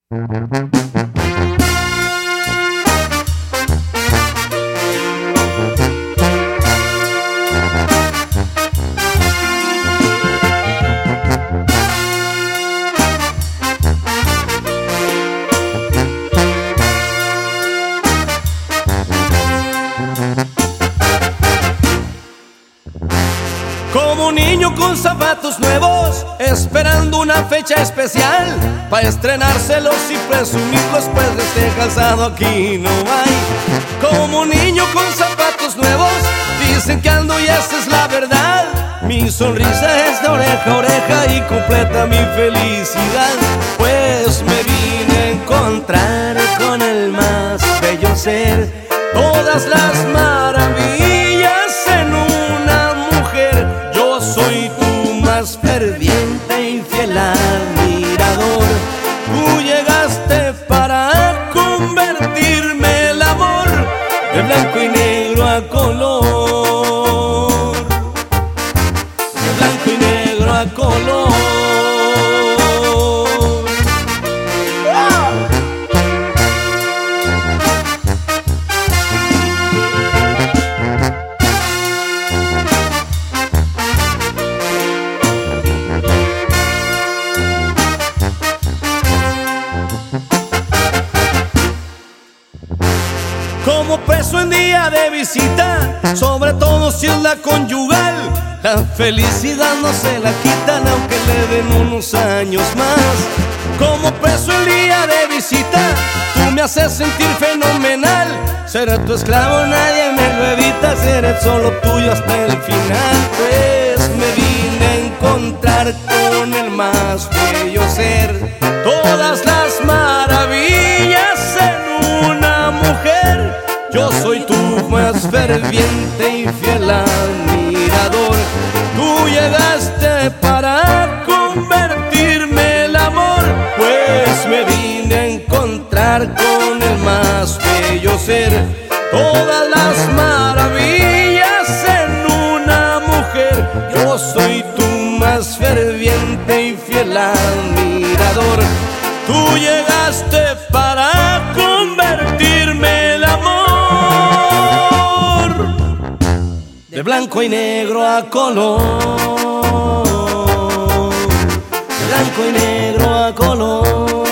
Como un niño con zapatos nuevos, esperando una fecha especial para estrenárselos y presumirlos, pues de este calzado aquí no hay. Como un niño con zapatos nuevos, dicen que ando y esa es la verdad. Mi sonrisa es de oreja a oreja y completa mi felicidad, pues me vine a encontrar con el más bello ser, todas las maravillas en una mujer. Yo soy tu más ferviente y fiel admirador. Tú llegaste para convertirme el amor de blanco y negro a color, de blanco y negro a color. Como preso en día de visita, sobre todo si es la conyugal, la felicidad no se la quitan aunque le den unos años más. Como preso en día de visita, tú me haces sentir fenomenal. Seré tu esclavo, nadie me lo evita, seré solo tuyo hasta el final. Pues me vine a encontrar con el más bello ser, todas las maravillas en una mujer. Yo soy tu más ferviente y fiel admirador. Tú llegaste para convertirme el amor, pues me vine a encontrar con el más bello ser, todas las maravillas en una mujer. Yo soy tu más ferviente y fiel admirador. Tú llegaste para convertirme el amor de blanco y negro a color, de blanco y negro a color.